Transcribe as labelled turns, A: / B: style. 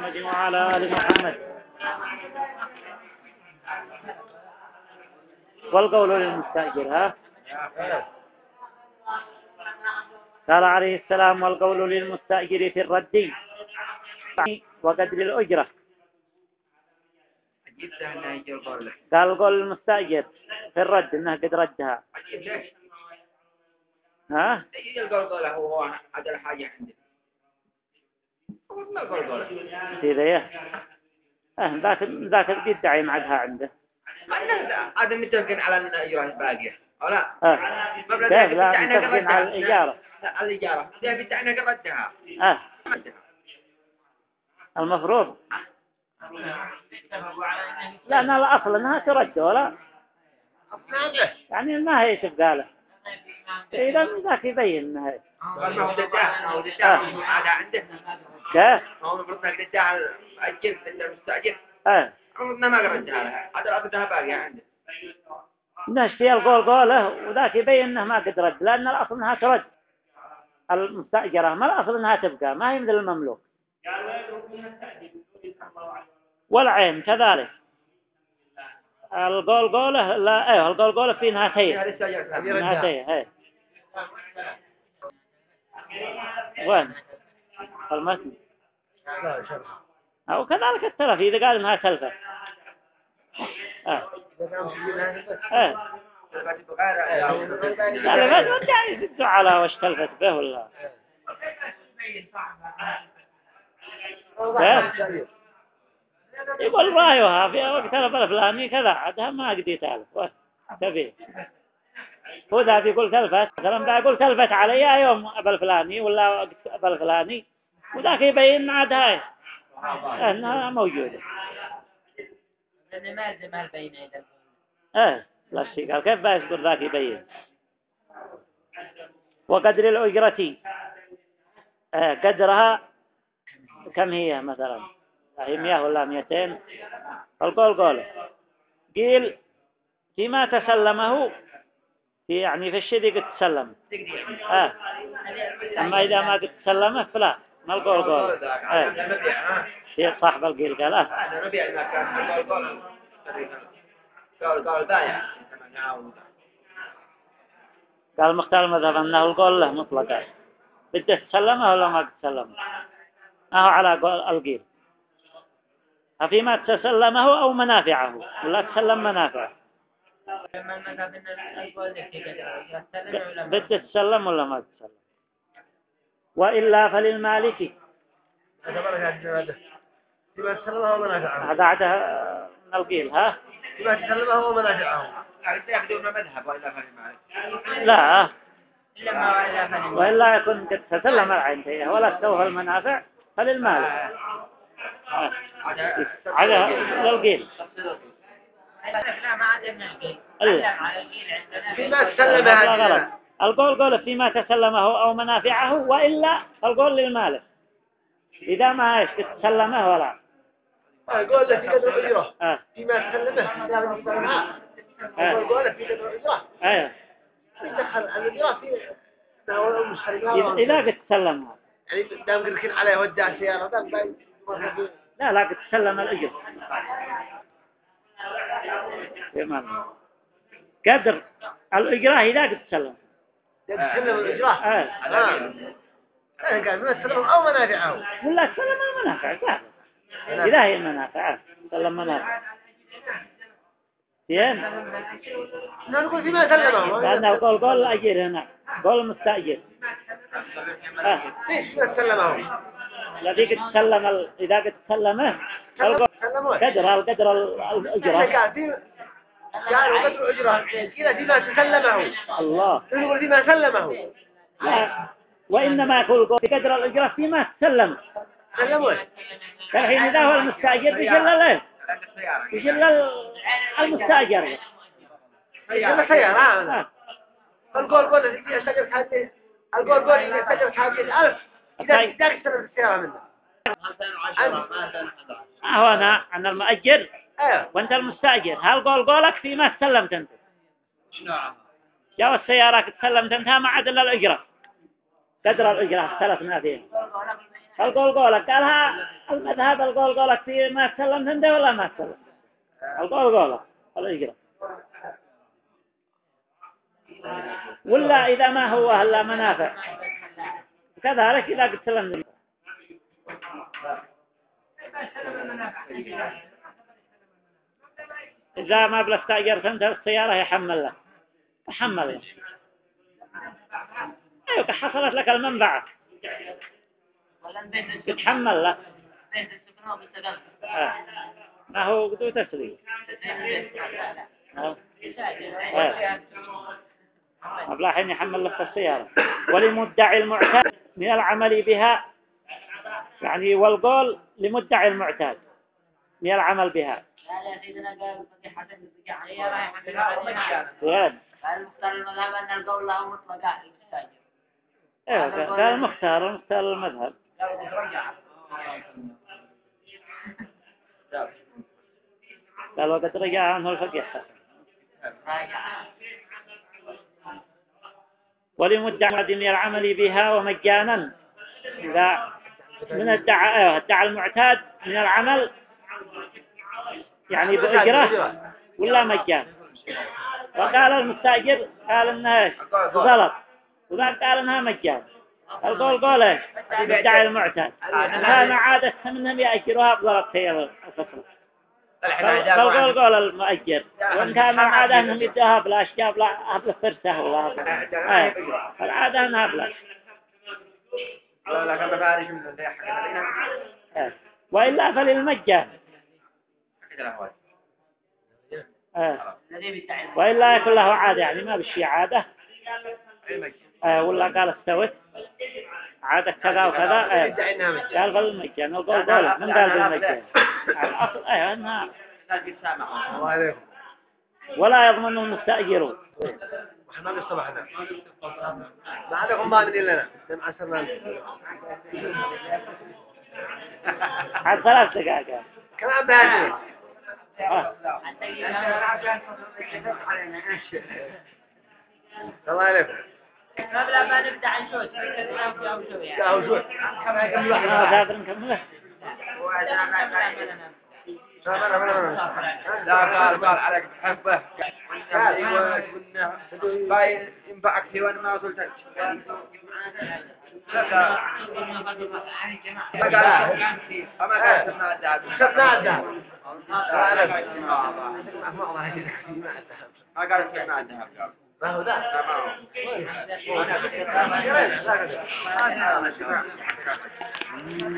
A: وعلى آل محمد. والقول للمستأجر قال عليه السلام: والقول للمستأجر في الرد وقدر الأجرة. قال قول للمستأجر في الرد إنها قد ردها.
B: ايش القول هو هذا الحاجة عندي ما القول
A: سيديه ذاك بيدعي معها عنده.
B: هذا متفقين على الإجارة الباقية أو لا؟
A: كيف لا متفقين على الإجارة؟
B: لا الإجارة ده بتاعنا قردها.
A: المفروض لأن الأصل أنها ترد ولا يعني ما هي تبقى له. إذا ذاك يبين أنها
B: ما هو ده هذا عنده.
A: كيف؟
B: هو المفروض إنك تدعي الأجر المستأجر. المفروض ما قردها هذا أبدها باقي عنده.
A: نشتي القول قوله وذاك يبين أنه ما قد رد، لأن الأصل أنها ترد المستأجرة، ما الأصل أنها تبقى، ما هي مثل المملوك. والعين كذلك القول قوله لا القول قوله في نهايتين وين المتن أو كذلك التلف إذا قال إنها تلفت لا ما ترجع يسدوا على وش تلفت به ولا يقول رأيها في وقت الفلاني كذا عدها ما قدي تلف تبي هو ذا بيقول تلفت مثلا بيقول تلفت علي يوم الفلاني ولا وقت الفلاني وذاك يبين عدها انها موجوده.
C: لأن ما لزم البين
A: لا شيء قال كيف بيقول ذاك يبين. وقدر الأجرة قدرها كم هي مثلا هي 100 ولا 200. القول قوله قيل فيما تسلمه في يعني في الشيء قد تسلم أما إذا ما قد تسلمه فلا ما القول قوله في صاحب القيل قال قال مختار المذهب أنه القول له مطلقا بده تسلمه ولا ما قد تسلمه هو على قول القيل فيما تسلمه أو منافعه ولا تسلم منافعه بده تسلم ولا ما تسلم. وإلا فللمالك
D: فيما تسلمه ومنافعه
A: هذا عده من القيل
D: فيما تسلمه ومنافعه
A: لا وإلا يكون قد تسلم العين فيها ولا استوفى المنافع فللمالك هذا للقيل.
D: فيما تسلمه
A: القول قول فيما تسلمه أو منافعه وإلا القول للمالك إذا ما تسلمه ولا
D: قول له في قدر الأجرة فيما تسلمه إذا لم يسلمها قول له في قدر الأجرة يدخل الأجرة في ناول المشتركات
A: إذا قد تسلمها
D: يعني دام قد كن عليه ودع سيارة دام
A: لا قد تسلم الأجر قدر الإجراء إذا قد تسلم
D: تسلم الإجراء قال من السلم أو منافعه
A: ولا تسلم المنافع سهل إذا هي المنافع تسلم منافع زين
D: نقول فيما سلمه
A: لأنه قول الأجير هنا قول المستأجر
D: ليش ما سلمه
A: الذي قد تسلم إذا قد تسلمه قدر الأجرة
D: قالوا قدر الأجرة قيل فيما تسلمه
A: الله
D: نقول فيما سلمه
A: لا وإنما يقول قدر الأجرة فيما تسلم
D: سلموه
A: الحين إذا هو المستأجر يشل له يشل المستأجر
D: يشل سيارة القول في الشجر كاتب القول في الشجر كاتب 1000 إذا تكسر السيارة منه
A: هو أنا المؤجر وأنت المستأجر هل قولك فيما تسلمت أنت جاء السيارة تسلمت أنت ما عاد إلا الأجرة قدر الأجرة اختلفنا فيها القولقولة قالها المذهب القولقولة كثير ما تسلم عنده ولا ما تسلم القولقولة الله يقرأ ولا إذا ما هو هلا منافع كذلك إذا قلت سلم إذا ما بلاستأجرت أنت السيارة يحمل لك تحمل أيوة حصلت لك المنفعة يتحمل لك ما هو قدو تسليم أبلا حين يحمل لك السيارة ولمدعي المعتاد من العمل بها يعني والقول لمدعي المعتاد من العمل بها
C: لا سيدنا قال حسن الرجع رايح
A: زين
C: قال المختار المذهب أن القول له مطلقا المستاجر
A: ايوه قال المختار المذهب قال وقد رجع عنه الفقيه ولمدعي من العمل بها ومجانا إذا من ادعى المعتاد من العمل يعني بأجرة ولا مجان وقال المستأجر قال انها غلط وذا قال انها مجان القول قوله مدعي المعتاد كان عادة منهم يأجروها بغلط هي الفصل القول قول المؤجر وان كان العادة انهم يدوها بلاش جاب لا فرسه ولا العادة انها بلاش وإلا فللمجان وإلا يكون له عادة يعني ما بشي عادة ولا قال استوت عادة كذا وكذا قال بالمجان وقال قول من قال بالمجان الأصل أنها ولا يضمن المستأجرون
D: احنا بصباحنا ما عندكم ما من لنا مع سرنا
A: عاد 3 دقائق
D: كلام باجي الله عليك
C: قبل ما نبدأ نشوت
D: يا وجود
A: نكمله
B: لا قال عليك تحبه باين ينفعك في وانا ما قلت
D: ما هو ده